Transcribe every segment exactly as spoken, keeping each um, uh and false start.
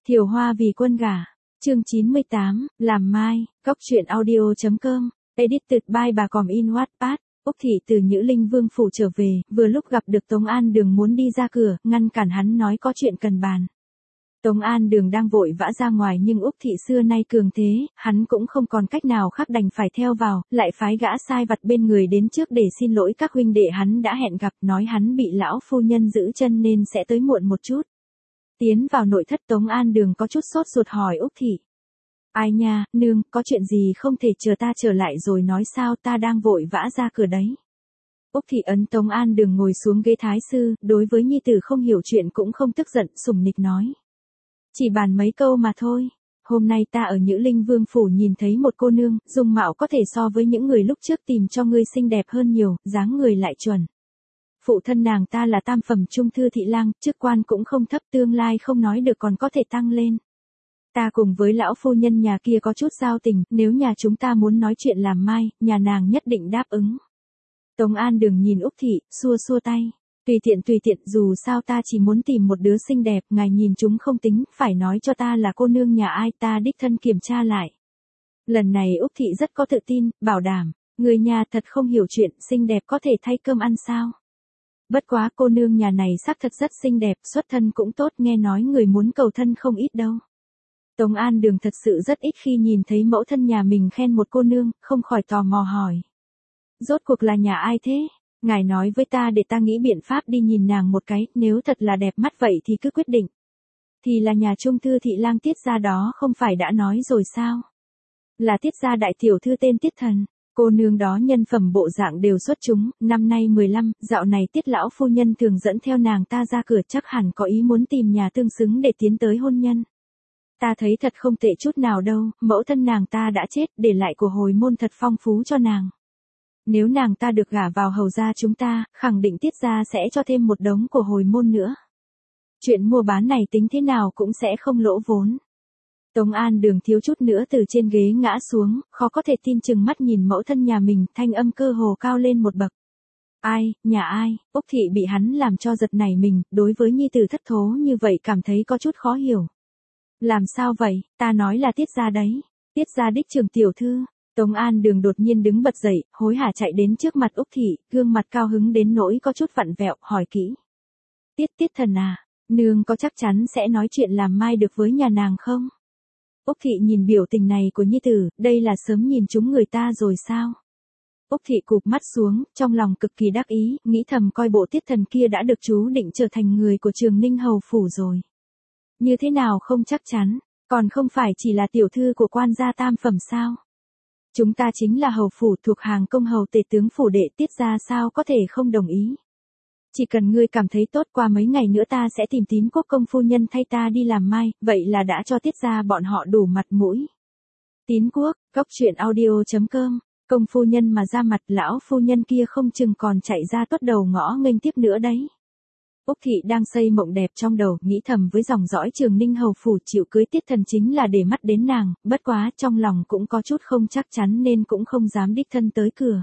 Thiều Hoa vì quân gả. Chương chín mươi tám, làm mai, góc truyện audio.com, edited by bà Còm in Wattpad. Úc Thị từ Nhữ Linh Vương phủ trở về, vừa lúc gặp được Tống An Đường muốn đi ra cửa, ngăn cản hắn nói có chuyện cần bàn. Tống An Đường đang vội vã ra ngoài nhưng Úc Thị xưa nay cường thế, hắn cũng không còn cách nào khác đành phải theo vào, lại phái gã sai vặt bên người đến trước để xin lỗi các huynh đệ hắn đã hẹn gặp, nói hắn bị lão phu nhân giữ chân nên sẽ tới muộn một chút. Tiến vào nội thất, Tống An Đường có chút sốt ruột hỏi Úc Thị. Ai nha, nương, có chuyện gì không thể chờ ta trở lại rồi nói sao, ta đang vội vã ra cửa đấy. Úc Thị ấn Tống An Đường ngồi xuống ghế thái sư, đối với nhi tử không hiểu chuyện cũng không tức giận, sủng nịch nói. Chỉ bàn mấy câu mà thôi. Hôm nay ta ở Nhữ Linh Vương phủ nhìn thấy một cô nương, dung mạo có thể so với những người lúc trước tìm cho ngươi xinh đẹp hơn nhiều, dáng người lại chuẩn. Phụ thân nàng ta là tam phẩm trung thư thị lang, chức quan cũng không thấp, tương lai không nói được còn có thể tăng lên. Ta cùng với lão phu nhân nhà kia có chút giao tình, nếu nhà chúng ta muốn nói chuyện làm mai, nhà nàng nhất định đáp ứng. Tống An Đường nhìn Úc Thị, xua xua tay. Tùy tiện tùy tiện, dù sao ta chỉ muốn tìm một đứa xinh đẹp, ngài nhìn chúng không tính, phải nói cho ta là cô nương nhà ai, ta đích thân kiểm tra lại. Lần này Úc Thị rất có tự tin, bảo đảm, người nhà thật không hiểu chuyện, xinh đẹp có thể thay cơm ăn sao. Bất quá cô nương nhà này xác thật rất xinh đẹp, xuất thân cũng tốt, nghe nói người muốn cầu thân không ít đâu. Tống An Đường thật sự rất ít khi nhìn thấy mẫu thân nhà mình khen một cô nương, không khỏi tò mò hỏi. Rốt cuộc là nhà ai thế? Ngài nói với ta để ta nghĩ biện pháp đi nhìn nàng một cái, nếu thật là đẹp mắt vậy thì cứ quyết định. Thì là nhà trung thư thị lang Tiết gia đó, không phải đã nói rồi sao? Là Tiết gia đại tiểu thư tên Tiết Thần. Cô nương đó nhân phẩm bộ dạng đều xuất chúng, năm nay mười lăm, dạo này Tiết lão phu nhân thường dẫn theo nàng ta ra cửa, chắc hẳn có ý muốn tìm nhà tương xứng để tiến tới hôn nhân. Ta thấy thật không tệ chút nào đâu, mẫu thân nàng ta đã chết, để lại của hồi môn thật phong phú cho nàng. Nếu nàng ta được gả vào hầu gia chúng ta, khẳng định Tiết gia sẽ cho thêm một đống của hồi môn nữa. Chuyện mua bán này tính thế nào cũng sẽ không lỗ vốn. Tống An Đường thiếu chút nữa từ trên ghế ngã xuống, khó có thể tin chừng mắt nhìn mẫu thân nhà mình, thanh âm cơ hồ cao lên một bậc. Ai, nhà ai? Úc Thị bị hắn làm cho giật nảy mình, đối với nhi tử thất thố như vậy cảm thấy có chút khó hiểu. Làm sao vậy, ta nói là Tiết gia đấy, Tiết gia đích trưởng tiểu thư. Tống An Đường đột nhiên đứng bật dậy, hối hả chạy đến trước mặt Úc Thị, gương mặt cao hứng đến nỗi có chút vặn vẹo, hỏi kỹ. Tiết Tiết Thần à, nương có chắc chắn sẽ nói chuyện làm mai được với nhà nàng không? Úc Thị nhìn biểu tình này của nhi tử, đây là sớm nhìn chúng người ta rồi sao? Úc Thị cụp mắt xuống, trong lòng cực kỳ đắc ý, nghĩ thầm coi bộ Tiết Thần kia đã được chú định trở thành người của Trường Ninh hầu phủ rồi. Như thế nào không chắc chắn, còn không phải chỉ là tiểu thư của quan gia tam phẩm sao? Chúng ta chính là hầu phủ thuộc hàng công hầu tể tướng phủ đệ, Tiết gia sao có thể không đồng ý. Chỉ cần ngươi cảm thấy tốt, qua mấy ngày nữa ta sẽ tìm Tín Quốc công phu nhân thay ta đi làm mai, vậy là đã cho Tiết gia bọn họ đủ mặt mũi. Tín Quốc, góc truyện audio.com, công phu nhân mà ra mặt, lão phu nhân kia không chừng còn chạy ra tuốt đầu ngõ nghênh tiếp nữa đấy. Úc Thị đang xây mộng đẹp trong đầu, nghĩ thầm với dòng dõi Trường Ninh hầu phủ chịu cưới Tiết Thần chính là để mắt đến nàng, bất quá trong lòng cũng có chút không chắc chắn nên cũng không dám đích thân tới cửa.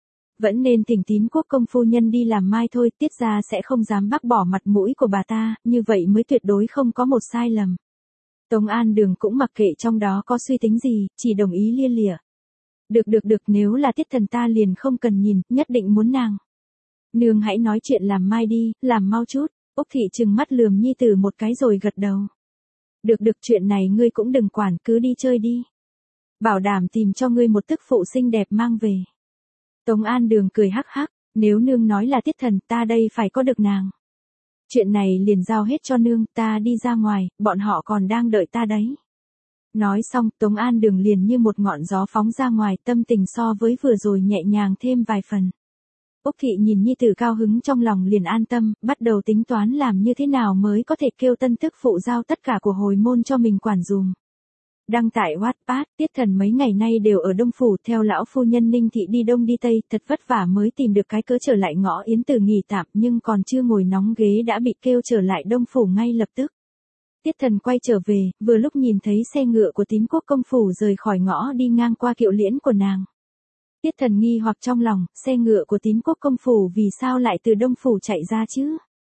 Vẫn nên thỉnh Tín Quốc công phu nhân đi làm mai thôi, Tiết gia sẽ không dám bác bỏ mặt mũi của bà ta, như vậy mới tuyệt đối không có một sai lầm. Tống An Đường cũng mặc kệ trong đó có suy tính gì, chỉ đồng ý lia lịa. Được được được, nếu là Tiết Thần ta liền không cần nhìn, nhất định muốn nàng. Nương hãy nói chuyện làm mai đi, làm mau chút. Úc Thị trừng mắt lườm nhi tử một cái rồi gật đầu. Được được, chuyện này ngươi cũng đừng quản, cứ đi chơi đi. Bảo đảm tìm cho ngươi một tức phụ xinh đẹp mang về. Tống An Đường cười hắc hắc, nếu nương nói là Tiết Thần, ta đây phải có được nàng. Chuyện này liền giao hết cho nương, ta đi ra ngoài, bọn họ còn đang đợi ta đấy. Nói xong, Tống An Đường liền như một ngọn gió phóng ra ngoài, tâm tình so với vừa rồi nhẹ nhàng thêm vài phần. Úc Thị nhìn nhi tử cao hứng trong lòng liền an tâm, bắt đầu tính toán làm như thế nào mới có thể kêu tân tức phụ giao tất cả của hồi môn cho mình quản dùm. Đăng tải Wattpad, Tiết Thần mấy ngày nay đều ở Đông phủ, theo lão phu nhân Ninh Thị đi Đông đi Tây, thật vất vả mới tìm được cái cớ trở lại ngõ Yến Tử nghỉ tạm, nhưng còn chưa ngồi nóng ghế đã bị kêu trở lại Đông phủ ngay lập tức. Tiết Thần quay trở về, vừa lúc nhìn thấy xe ngựa của Tín Quốc công phủ rời khỏi ngõ đi ngang qua kiệu liễn của nàng. Tiết Thần nghi hoặc trong lòng, xe ngựa của Tín Quốc công phủ vì sao lại từ Đông phủ chạy ra chứ?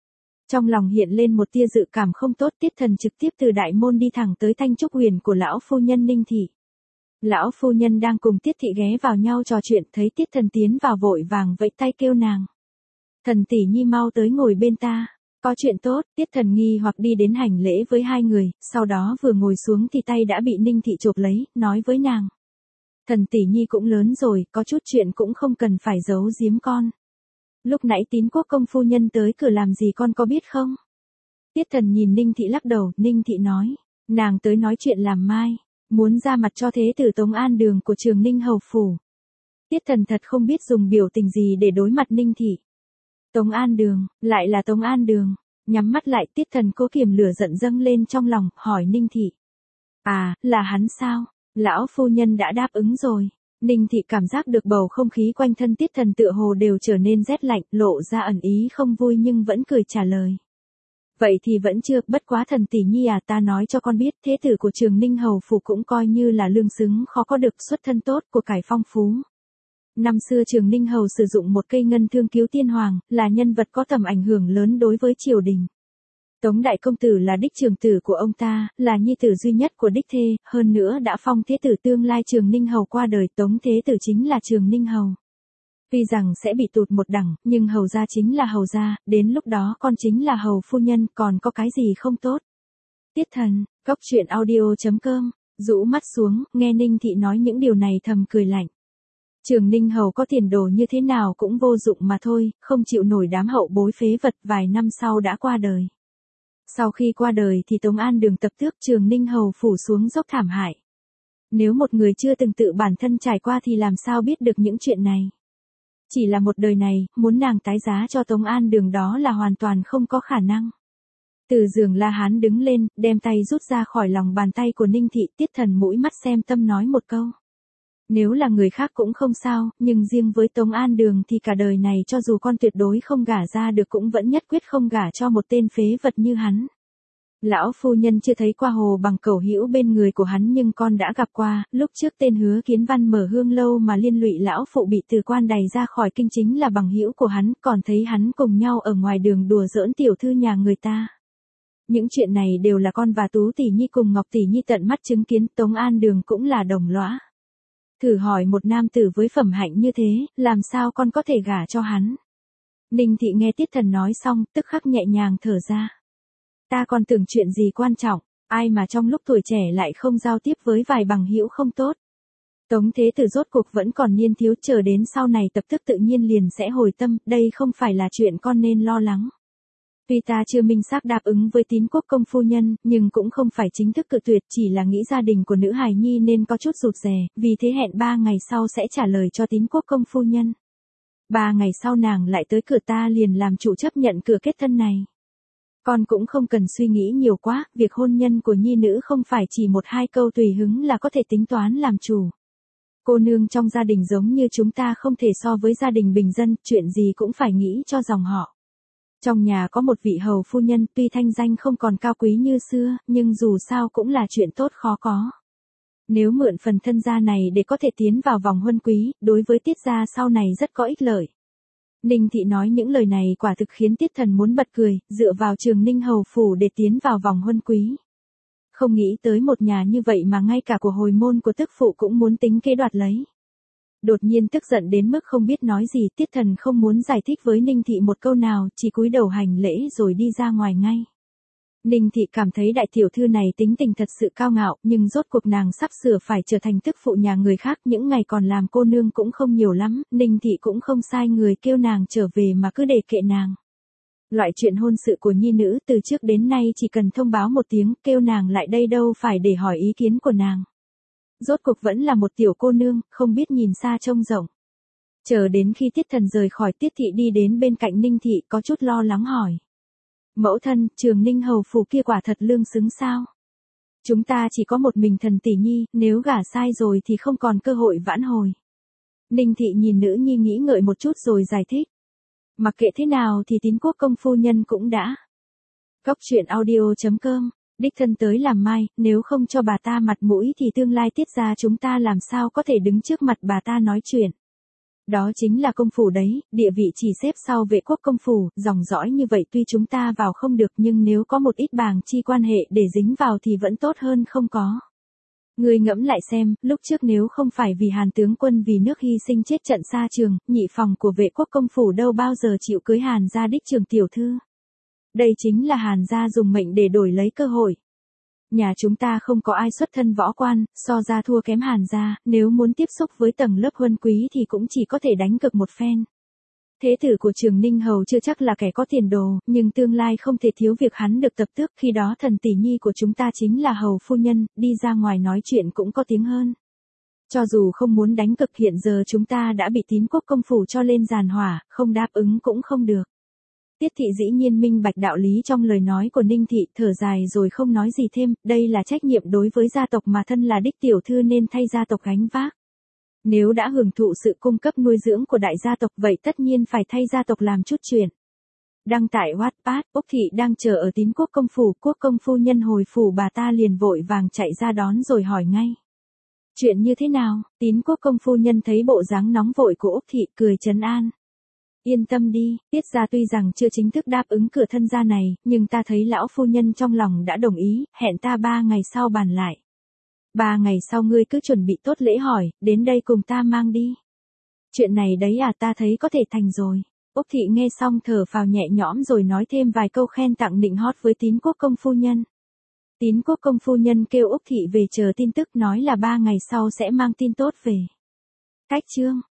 Trong lòng hiện lên một tia dự cảm không tốt, Tiết Thần trực tiếp từ đại môn đi thẳng tới Thanh Trúc Huyền của lão phu nhân Ninh Thị. Lão phu nhân đang cùng Tiết Thị ghé vào nhau trò chuyện, thấy Tiết Thần tiến vào vội vàng vẫy tay kêu nàng. Thần tỷ nhi mau tới ngồi bên ta. Có chuyện tốt, Tiết Thần nghi hoặc đi đến hành lễ với hai người, sau đó vừa ngồi xuống thì tay đã bị Ninh Thị chộp lấy, nói với nàng. Thần tỷ nhi cũng lớn rồi, có chút chuyện cũng không cần phải giấu giếm con. Lúc nãy Tín Quốc công phu nhân tới cửa làm gì con có biết không? Tiết Thần nhìn Ninh Thị lắc đầu, Ninh Thị nói, nàng tới nói chuyện làm mai, muốn ra mặt cho thế tử Tống An Đường của Trường Ninh hầu phủ. Tiết Thần thật không biết dùng biểu tình gì để đối mặt Ninh Thị. Tống An Đường, lại là Tống An Đường, nhắm mắt lại Tiết Thần cố kiềm lửa giận dâng lên trong lòng, hỏi Ninh Thị. À, là hắn sao? Lão phu nhân đã đáp ứng rồi. Ninh Thị cảm giác được bầu không khí quanh thân Tiết Thần tựa hồ đều trở nên rét lạnh, lộ ra ẩn ý không vui nhưng vẫn cười trả lời. Vậy thì vẫn chưa, bất quá thần tỷ nhi à, ta nói cho con biết, thế tử của Trường Ninh hầu phủ cũng coi như là lương xứng khó có được, xuất thân tốt, của cải phong phú. Năm xưa Trường Ninh hầu sử dụng một cây ngân thương cứu tiên hoàng, là nhân vật có tầm ảnh hưởng lớn đối với triều đình. Tống đại công tử là đích trưởng tử của ông ta, là nhi tử duy nhất của đích thê, hơn nữa đã phong thế tử tương lai Trường Ninh hầu qua đời, Tống thế tử chính là Trường Ninh hầu. Tuy rằng sẽ bị tụt một đẳng, nhưng hầu gia chính là hầu gia, đến lúc đó con chính là hầu phu nhân, còn có cái gì không tốt. Tiết Thần, góc truyện audio chấm com, rũ mắt xuống, nghe Ninh Thị nói những điều này thầm cười lạnh. Trường Ninh hầu có tiền đồ như thế nào cũng vô dụng mà thôi, không chịu nổi đám hậu bối phế vật, vài năm sau đã qua đời. Sau khi qua đời thì Tống An Đường tập tước, Trường Ninh hầu phủ xuống dốc thảm hại. Nếu một người chưa từng tự bản thân trải qua thì làm sao biết được những chuyện này. Chỉ là một đời này, muốn nàng tái giá cho Tống An Đường đó là hoàn toàn không có khả năng. Từ giường La Hán đứng lên, đem tay rút ra khỏi lòng bàn tay của Ninh Thị, Tiết Thần mũi mắt xem tâm nói một câu. Nếu là người khác cũng không sao, nhưng riêng với Tống An Đường thì cả đời này cho dù con tuyệt đối không gả ra được cũng vẫn nhất quyết không gả cho một tên phế vật như hắn. Lão phu nhân chưa thấy qua Hồ Bằng Cẩu hữu bên người của hắn nhưng con đã gặp qua, lúc trước tên Hứa Kiến Văn mở hương lâu mà liên lụy lão phụ bị từ quan đày ra khỏi kinh chính là bằng hữu của hắn, còn thấy hắn cùng nhau ở ngoài đường đùa giỡn tiểu thư nhà người ta. Những chuyện này đều là con và Tú tỷ nhi cùng Ngọc tỷ nhi tận mắt chứng kiến, Tống An Đường cũng là đồng lõa. Thử hỏi một nam tử với phẩm hạnh như thế, làm sao con có thể gả cho hắn? Ninh Thị nghe Tiết Thần nói xong, tức khắc nhẹ nhàng thở ra. Ta còn tưởng chuyện gì quan trọng, ai mà trong lúc tuổi trẻ lại không giao tiếp với vài bằng hữu không tốt. Tống thế tử rốt cuộc vẫn còn niên thiếu, chờ đến sau này tập tức tự nhiên liền sẽ hồi tâm, đây không phải là chuyện con nên lo lắng. Tuy ta chưa minh xác đáp ứng với Tín Quốc công phu nhân, nhưng cũng không phải chính thức cự tuyệt, chỉ là nghĩ gia đình của nữ hài nhi nên có chút rụt rè, vì thế hẹn ba ngày sau sẽ trả lời cho Tín Quốc công phu nhân. Ba ngày sau nàng lại tới cửa ta liền làm chủ chấp nhận cửa kết thân này. Con cũng không cần suy nghĩ nhiều quá, việc hôn nhân của nhi nữ không phải chỉ một hai câu tùy hứng là có thể tính toán làm chủ. Cô nương trong gia đình giống như chúng ta không thể so với gia đình bình dân, chuyện gì cũng phải nghĩ cho dòng họ. Trong nhà có một vị hầu phu nhân, tuy thanh danh không còn cao quý như xưa, nhưng dù sao cũng là chuyện tốt khó có. Nếu mượn phần thân gia này để có thể tiến vào vòng huân quý, đối với Tiết gia sau này rất có ích lợi. Ninh Thị nói những lời này quả thực khiến Tiết Thần muốn bật cười, dựa vào Trường Ninh hầu phủ để tiến vào vòng huân quý. Không nghĩ tới một nhà như vậy mà ngay cả của hồi môn của tức phụ cũng muốn tính kế đoạt lấy. Đột nhiên tức giận đến mức không biết nói gì, Tiết Thần không muốn giải thích với Ninh Thị một câu nào, chỉ cúi đầu hành lễ rồi đi ra ngoài ngay. Ninh Thị cảm thấy đại tiểu thư này tính tình thật sự cao ngạo, nhưng rốt cuộc nàng sắp sửa phải trở thành tức phụ nhà người khác, những ngày còn làm cô nương cũng không nhiều lắm, Ninh Thị cũng không sai người kêu nàng trở về mà cứ để kệ nàng. Loại chuyện hôn sự của nhi nữ từ trước đến nay chỉ cần thông báo một tiếng, kêu nàng lại đây đâu phải để hỏi ý kiến của nàng. Rốt cuộc vẫn là một tiểu cô nương, không biết nhìn xa trông rộng. Chờ đến khi Tiết Thần rời khỏi, Tiết Thị đi đến bên cạnh Ninh Thị có chút lo lắng hỏi. Mẫu thân, Trường Ninh hầu phủ kia quả thật lương xứng sao? Chúng ta chỉ có một mình thần tỷ nhi, nếu gả sai rồi thì không còn cơ hội vãn hồi. Ninh Thị nhìn nữ nhi nghĩ ngợi một chút rồi giải thích. Mặc kệ thế nào thì Tín Quốc công phu nhân cũng đã. Góc truyện audio chấm com, đích thân tới làm mai, nếu không cho bà ta mặt mũi thì tương lai Tiết gia chúng ta làm sao có thể đứng trước mặt bà ta nói chuyện. Đó chính là công phủ đấy, địa vị chỉ xếp sau vệ quốc công phủ, dòng dõi như vậy tuy chúng ta vào không được nhưng nếu có một ít bàng chi quan hệ để dính vào thì vẫn tốt hơn không có. Ngươi ngẫm lại xem, lúc trước nếu không phải vì Hàn tướng quân vì nước hy sinh chết trận xa trường, nhị phòng của vệ quốc công phủ đâu bao giờ chịu cưới Hàn gia đích trường tiểu thư. Đây chính là Hàn gia dùng mệnh để đổi lấy cơ hội. Nhà chúng ta không có ai xuất thân võ quan, so ra thua kém Hàn gia, nếu muốn tiếp xúc với tầng lớp huân quý thì cũng chỉ có thể đánh cực một phen. Thế tử của Trường Ninh Hầu chưa chắc là kẻ có tiền đồ, nhưng tương lai không thể thiếu việc hắn được tập tước, khi đó thần tỷ nhi của chúng ta chính là hầu phu nhân, đi ra ngoài nói chuyện cũng có tiếng hơn. Cho dù không muốn đánh cực hiện giờ chúng ta đã bị Tín quốc công phủ cho lên giàn hỏa, không đáp ứng cũng không được. Tiết thị dĩ nhiên minh bạch đạo lý trong lời nói của Ninh thị, thở dài rồi không nói gì thêm, đây là trách nhiệm đối với gia tộc mà thân là đích tiểu thư nên thay gia tộc gánh vác. Nếu đã hưởng thụ sự cung cấp nuôi dưỡng của đại gia tộc vậy tất nhiên phải thay gia tộc làm chút chuyện. Đăng tại Wattpad, Úc Thị đang chờ ở Tín quốc công phủ, quốc công phu nhân hồi phủ bà ta liền vội vàng chạy ra đón rồi hỏi ngay. Chuyện như thế nào? Tín quốc công phu nhân thấy bộ dáng nóng vội của Úc Thị cười trấn an. Yên tâm đi, Tiết gia tuy rằng chưa chính thức đáp ứng cửa thân gia này, nhưng ta thấy lão phu nhân trong lòng đã đồng ý, hẹn ta ba ngày sau bàn lại. Ba ngày sau ngươi cứ chuẩn bị tốt lễ hỏi, đến đây cùng ta mang đi. Chuyện này đấy à, ta thấy có thể thành rồi. Úc Thị nghe xong thở phào nhẹ nhõm rồi nói thêm vài câu khen tặng nịnh hót với Tín quốc công phu nhân. Tín quốc công phu nhân kêu Úc Thị về chờ tin tức, nói là ba ngày sau sẽ mang tin tốt về. Cách chương